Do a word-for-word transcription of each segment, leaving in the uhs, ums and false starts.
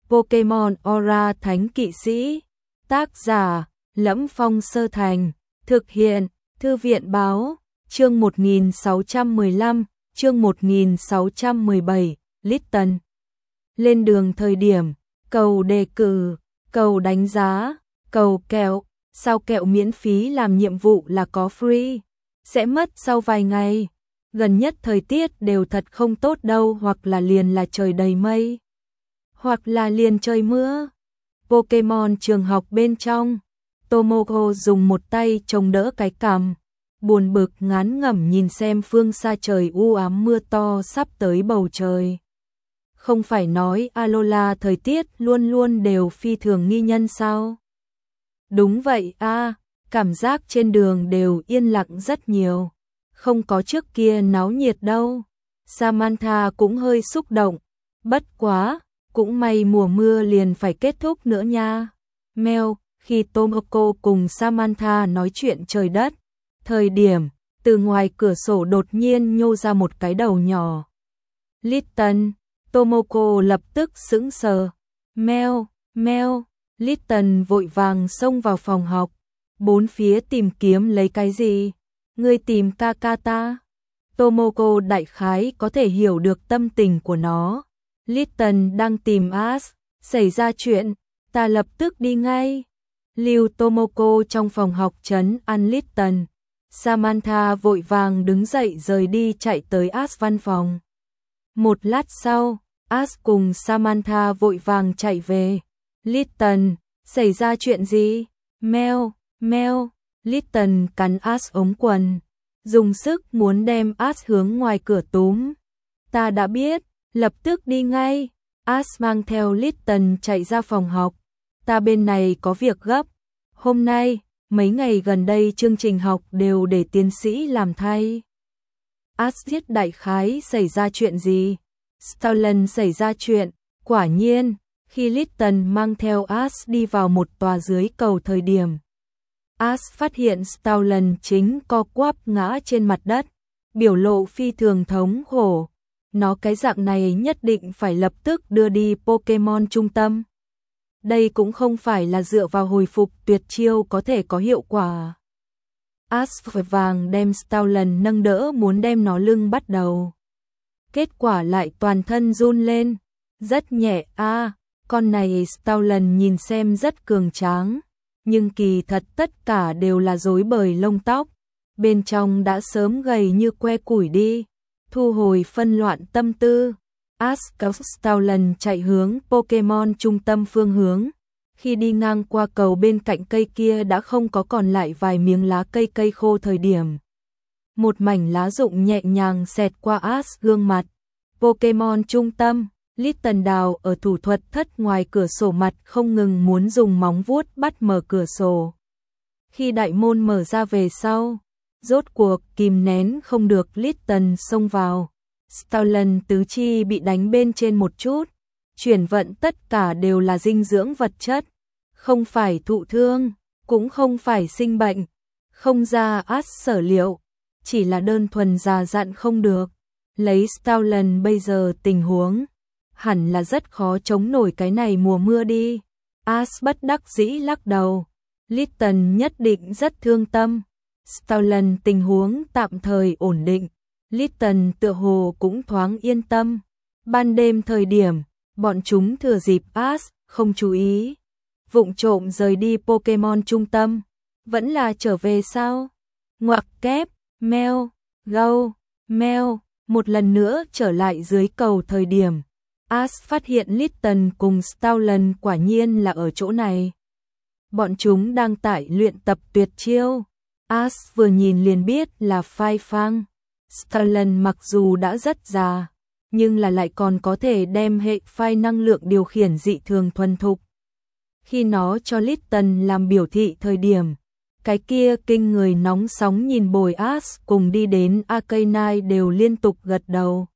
Pokemon Aura Thánh Kỵ Sĩ. Tác giả: Lẫm Phong Sơ Thành. Thực hiện: Thư viện báo. Chương một nghìn sáu trăm mười lăm, chương một nghìn sáu trăm mười bảy, Litten. Lên đường thời điểm, cầu đề cử, cầu đánh giá, cầu kẹo, sao kẹo miễn phí làm nhiệm vụ là có free, sẽ mất sau vài ngày. Gần nhất thời tiết đều thật không tốt đâu, hoặc là liền là trời đầy mây, hoặc là liền trời mưa. Pokemon trường học bên trong, Tomoko dùng một tay chống đỡ cái cằm, buồn bực ngán ngẩm nhìn xem phương xa trời u ám mưa to sắp tới bầu trời. Không phải nói Alola thời tiết luôn luôn đều phi thường nghi nhân sao? Đúng vậy a, à, cảm giác trên đường đều yên lặng rất nhiều, không có trước kia náo nhiệt đâu. Samantha cũng hơi xúc động, bất quá, cũng may mùa mưa liền phải kết thúc nữa nha. Mèo, khi Tomoko cùng Samantha nói chuyện trời đất, thời điểm, từ ngoài cửa sổ đột nhiên nhô ra một cái đầu nhỏ. Litten, Tomoko lập tức sững sờ. Mèo, mèo, Litten vội vàng xông vào phòng học, bốn phía tìm kiếm lấy cái gì. Ngươi tìm ca ca ta. Tomoko đại khái có thể hiểu được tâm tình của nó. Litten đang tìm Ash, xảy ra chuyện, ta lập tức đi ngay. Lưu Tomoko trong phòng học trấn an Litten. Samantha vội vàng đứng dậy rời đi chạy tới Ash văn phòng. Một lát sau, Ash cùng Samantha vội vàng chạy về. Litten, xảy ra chuyện gì? Mèo, mèo, Litten cắn Ash ống quần, dùng sức muốn đem Ash hướng ngoài cửa túm. Ta đã biết, lập tức đi ngay. Ash mang theo Litten chạy ra phòng học. Ta bên này có việc gấp. Hôm nay, mấy ngày gần đây chương trình học đều để tiến sĩ làm thay. Ash thiết đại khái xảy ra chuyện gì? Stolen xảy ra chuyện, quả nhiên, khi Litten mang theo Ash đi vào một tòa dưới cầu thời điểm. Ash phát hiện Stolen chính co quắp ngã trên mặt đất, biểu lộ phi thường thống khổ. Nó cái dạng này nhất định phải lập tức đưa đi Pokemon trung tâm. Đây cũng không phải là dựa vào hồi phục tuyệt chiêu có thể có hiệu quả. Ash vội vàng đem Stolen nâng đỡ muốn đem nó lưng bắt đầu. Kết quả lại toàn thân run lên, rất nhẹ a. À, con này Stolen nhìn xem rất cường tráng, nhưng kỳ thật tất cả đều là rối bời lông tóc, bên trong đã sớm gầy như que củi đi. Thu hồi phân loạn tâm tư, Ash kéo Stolen chạy hướng Pokemon trung tâm phương hướng. Khi đi ngang qua cầu bên cạnh cây kia đã không có còn lại vài miếng lá cây cây khô thời điểm. Một mảnh lá rụng nhẹ nhàng xẹt qua Ash gương mặt. Pokemon trung tâm, Litten đào ở thủ thuật thất ngoài cửa sổ mặt không ngừng muốn dùng móng vuốt bắt mở cửa sổ. Khi đại môn mở ra về sau, rốt cuộc kìm nén không được Litten xông vào. Stolen tứ chi bị đánh bên trên một chút, chuyển vận tất cả đều là dinh dưỡng vật chất, không phải thụ thương, cũng không phải sinh bệnh, không ra Ash sở liệu, chỉ là đơn thuần già dặn không được. Lấy Stolen bây giờ tình huống, hẳn là rất khó chống nổi cái này mùa mưa đi. Ash bất đắc dĩ lắc đầu. Litten nhất định rất thương tâm. Stolen tình huống tạm thời ổn định, Litten tựa hồ cũng thoáng yên tâm. Ban đêm thời điểm, bọn chúng thừa dịp Ash không chú ý, vụng trộm rời đi Pokemon trung tâm. Vẫn là trở về sao? Ngoặc kép, meo, gâu, meo, một lần nữa trở lại dưới cầu thời điểm. Ash phát hiện Litten cùng Stolen quả nhiên là ở chỗ này. Bọn chúng đang tại luyện tập tuyệt chiêu. Ash vừa nhìn liền biết là Phai Phang. Stolen mặc dù đã rất già, nhưng là lại còn có thể đem hệ phai năng lượng điều khiển dị thường thuần thục. Khi nó cho Litten làm biểu thị thời điểm, cái kia kinh người nóng sóng nhìn bồi Ash cùng đi đến Arcanine đều liên tục gật đầu.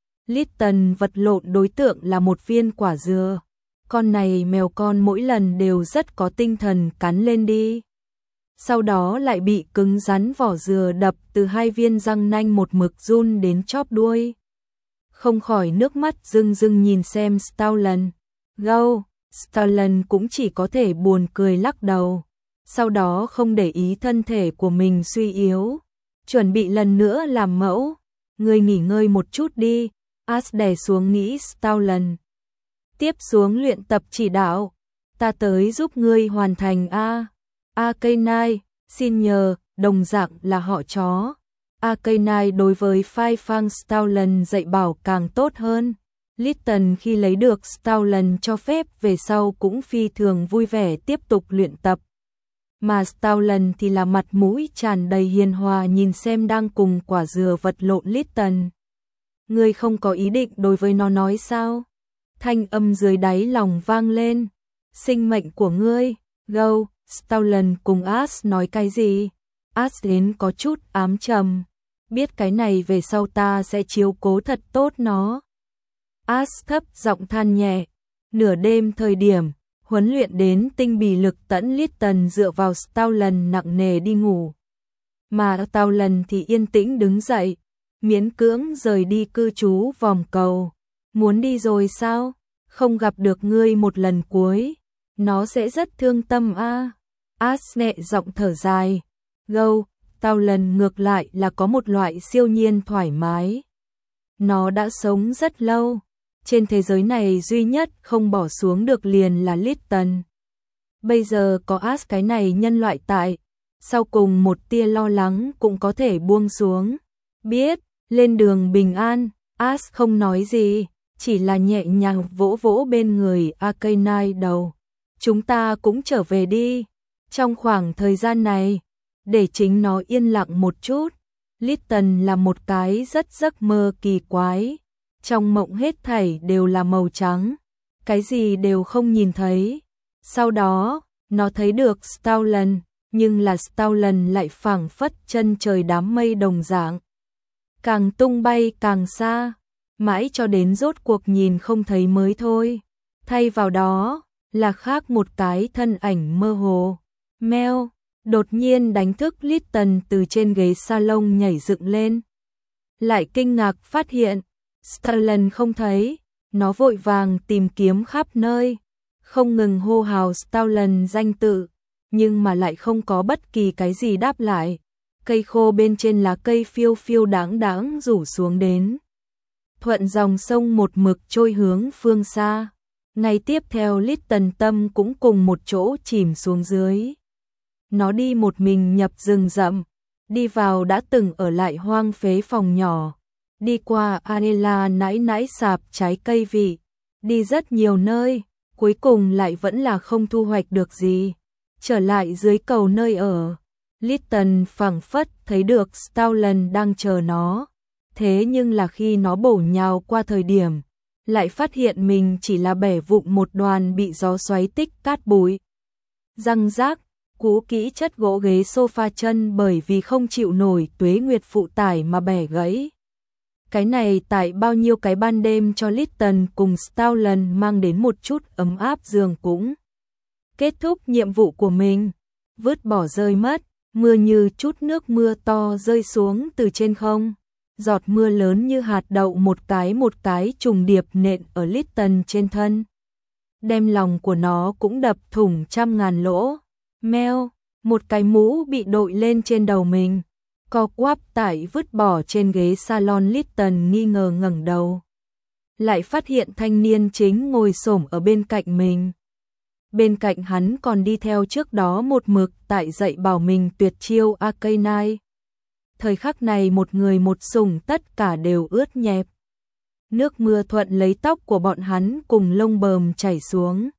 Litten vật lộn đối tượng là một viên quả dừa. Con này mèo con mỗi lần đều rất có tinh thần cắn lên đi. Sau đó lại bị cứng rắn vỏ dừa đập từ hai viên răng nanh một mực run đến chóp đuôi. Không khỏi nước mắt rưng rưng nhìn xem Stolen. Go, Stalin cũng chỉ có thể buồn cười lắc đầu. Sau đó không để ý thân thể của mình suy yếu. Chuẩn bị lần nữa làm mẫu. Ngươi nghỉ ngơi một chút đi. As đè xuống nghĩ Stalin. Tiếp xuống luyện tập chỉ đạo. Ta tới giúp ngươi hoàn thành A. A K chín, xin nhờ, đồng dạng là họ chó. A K chín đối với Phai Phang Stalin dạy bảo càng tốt hơn. Litton khi lấy được Stalin cho phép về sau cũng phi thường vui vẻ tiếp tục luyện tập. Mà Stalin thì là mặt mũi tràn đầy hiền hòa nhìn xem đang cùng quả dừa vật lộn Litton. Ngươi không có ý định đối với nó nói sao? Thanh âm dưới đáy lòng vang lên. Sinh mệnh của ngươi, Go, Stalin cùng As nói cái gì? As đến có chút ám trầm. Biết cái này về sau ta sẽ chiếu cố thật tốt nó. As thấp giọng than nhẹ. Nửa đêm thời điểm, huấn luyện đến tinh bì lực tẫn Litton dựa vào Stalin nặng nề đi ngủ. Mà Stalin thì yên tĩnh đứng dậy, miễn cưỡng rời đi cư trú vòng cầu. Muốn đi rồi sao? Không gặp được ngươi một lần cuối. Nó sẽ rất thương tâm a. À. As nhẹ giọng thở dài. Go, Stalin ngược lại là có một loại siêu nhiên thoải mái. Nó đã sống rất lâu. Trên thế giới này duy nhất không bỏ xuống được liền là Litton. Bây giờ có As cái này nhân loại tại, sau cùng một tia lo lắng cũng có thể buông xuống. Biết, lên đường bình an, As không nói gì, chỉ là nhẹ nhàng vỗ vỗ bên người A K chín đầu. Chúng ta cũng trở về đi. Trong khoảng thời gian này, để chính nó yên lặng một chút. Litton là một cái rất giấc mơ kỳ quái. Trong mộng hết thảy đều là màu trắng, cái gì đều không nhìn thấy. Sau đó, nó thấy được Stalin, nhưng là Stalin lại phảng phất chân trời đám mây đồng dạng. Càng tung bay càng xa, mãi cho đến rốt cuộc nhìn không thấy mới thôi. Thay vào đó, là khác một cái thân ảnh mơ hồ. Meo, đột nhiên đánh thức Litton từ trên ghế salon nhảy dựng lên. Lại kinh ngạc phát hiện, Stalin không thấy, nó vội vàng tìm kiếm khắp nơi, không ngừng hô hào Stalin danh tự, nhưng mà lại không có bất kỳ cái gì đáp lại. Cây khô bên trên lá cây phiêu phiêu đáng đáng rủ xuống đến. Thuận dòng sông một mực trôi hướng phương xa. Ngày tiếp theo Litton tâm cũng cùng một chỗ chìm xuống dưới. Nó đi một mình nhập rừng rậm, đi vào đã từng ở lại hoang phế phòng nhỏ. Đi qua Anela nãi nãi sạp trái cây vị, đi rất nhiều nơi, cuối cùng lại vẫn là không thu hoạch được gì. Trở lại dưới cầu nơi ở, Litton phảng phất thấy được Stalin đang chờ nó. Thế nhưng là khi nó bổ nhào qua thời điểm, lại phát hiện mình chỉ là bẻ vụn một đoàn bị gió xoáy tích cát bụi. Răng rác, cũ kỹ chất gỗ ghế sofa chân bởi vì không chịu nổi tuế nguyệt phụ tải mà bẻ gãy. Cái này tại bao nhiêu cái ban đêm cho Litton cùng Stalin mang đến một chút ấm áp giường cũng. Kết thúc nhiệm vụ của mình, vứt bỏ rơi mất, mưa như chút nước mưa to rơi xuống từ trên không. Giọt mưa lớn như hạt đậu một cái một cái trùng điệp nện ở Litton trên thân. Đem lòng của nó cũng đập thủng trăm ngàn lỗ. Meo, một cái mũ bị đội lên trên đầu mình. Co quắp tải vứt bỏ trên ghế salon. Litton nghi ngờ ngẩng đầu. Lại phát hiện thanh niên chính ngồi xổm ở bên cạnh mình. Bên cạnh hắn còn đi theo trước đó một mực tại dạy bảo mình tuyệt chiêu A K chín. Thời khắc này một người một sủng tất cả đều ướt nhẹp. Nước mưa thuận lấy tóc của bọn hắn cùng lông bờm chảy xuống.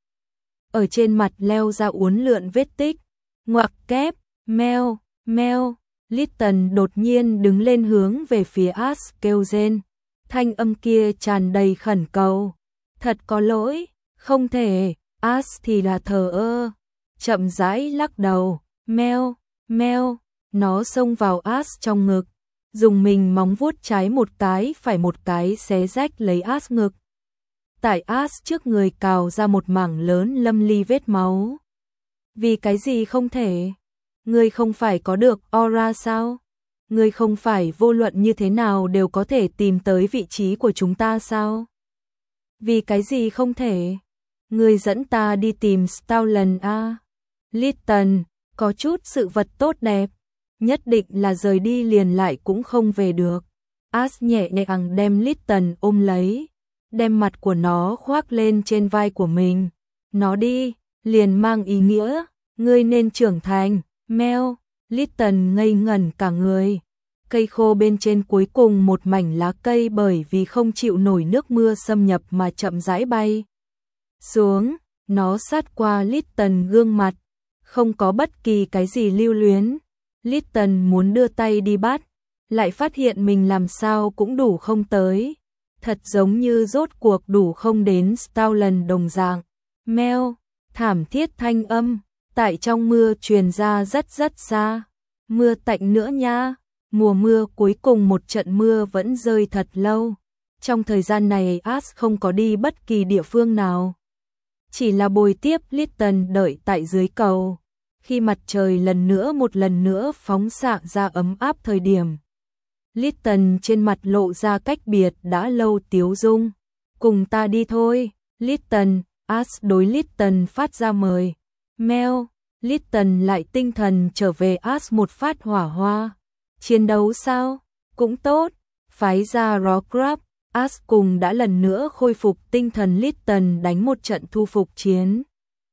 Ở trên mặt leo ra uốn lượn vết tích. Ngoặc kép, meo, meo. Litton đột nhiên đứng lên hướng về phía As kêu rên. Thanh âm kia tràn đầy khẩn cầu. Thật có lỗi, không thể. As thì là thờ ơ. Chậm rãi lắc đầu. Meo, meo. Nó xông vào As trong ngực. Dùng mình móng vuốt trái một cái phải một cái xé rách lấy As ngực. Tại As trước người cào ra một mảng lớn lâm ly vết máu. Vì cái gì không thể? Ngươi không phải có được aura sao? Ngươi không phải vô luận như thế nào đều có thể tìm tới vị trí của chúng ta sao? Vì cái gì không thể? Ngươi dẫn ta đi tìm Stolen a. Litten, có chút sự vật tốt đẹp, nhất định là rời đi liền lại cũng không về được. As nhẹ nhàng đem Litten ôm lấy, đem mặt của nó khoác lên trên vai của mình. Nó đi, liền mang ý nghĩa, ngươi nên trưởng thành, Mel. Litten ngây ngẩn cả người. Cây khô bên trên cuối cùng một mảnh lá cây bởi vì không chịu nổi nước mưa xâm nhập mà chậm rãi bay xuống, nó sát qua Litten gương mặt, không có bất kỳ cái gì lưu luyến. Litten muốn đưa tay đi bắt, lại phát hiện mình làm sao cũng đủ không tới, thật giống như rốt cuộc đủ không đến Stolen đồng dạng. Mel, thảm thiết thanh âm, tại trong mưa truyền ra rất rất xa. Mưa tạnh nữa nha. Mùa mưa cuối cùng một trận mưa vẫn rơi thật lâu. Trong thời gian này As không có đi bất kỳ địa phương nào, chỉ là bồi tiếp Litten đợi tại dưới cầu. Khi mặt trời lần nữa một lần nữa phóng xạ ra ấm áp thời điểm, Litten trên mặt lộ ra cách biệt đã lâu tiếu dung. Cùng ta đi thôi, Litten. As đối Litten phát ra mời. Mel, Litten lại tinh thần trở về. As một phát hỏa hoa. Chiến đấu sao? Cũng tốt. Phái ra Rockruff. As cùng đã lần nữa khôi phục tinh thần. Litten đánh một trận thu phục chiến.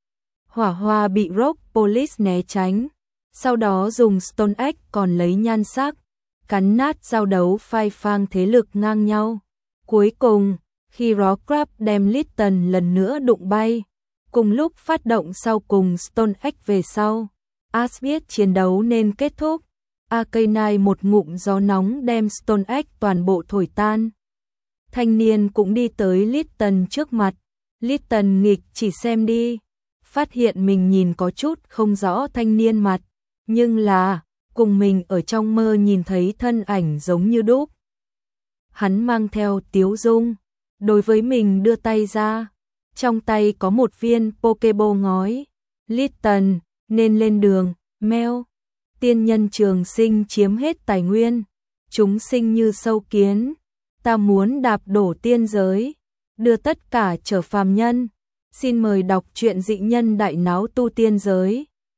Hỏa hoa bị Rock Police né tránh, sau đó dùng Stone Axe còn lấy nhan sắc cắn nát giao đấu phai phang thế lực ngang nhau. Cuối cùng, khi Rockruff đem Litten lần nữa đụng bay, cùng lúc phát động sau cùng Stone Axe về sau, As biết chiến đấu nên kết thúc. Arcanine một ngụm gió nóng đem Stone Axe toàn bộ thổi tan. Thanh niên cũng đi tới Litten trước mặt. Litten nghịch chỉ xem đi, phát hiện mình nhìn có chút không rõ thanh niên mặt, nhưng là cùng mình ở trong mơ nhìn thấy thân ảnh giống như đúc. Hắn mang theo tiếu dung, đối với mình đưa tay ra, trong tay có một viên Pokeball ngói. Litten, nên lên đường, Mel. Tiên nhân trường sinh chiếm hết tài nguyên, chúng sinh như sâu kiến, ta muốn đạp đổ tiên giới, đưa tất cả trở phàm nhân. Xin mời đọc truyện Dị Nhân Đại Náo Tu Tiên Giới.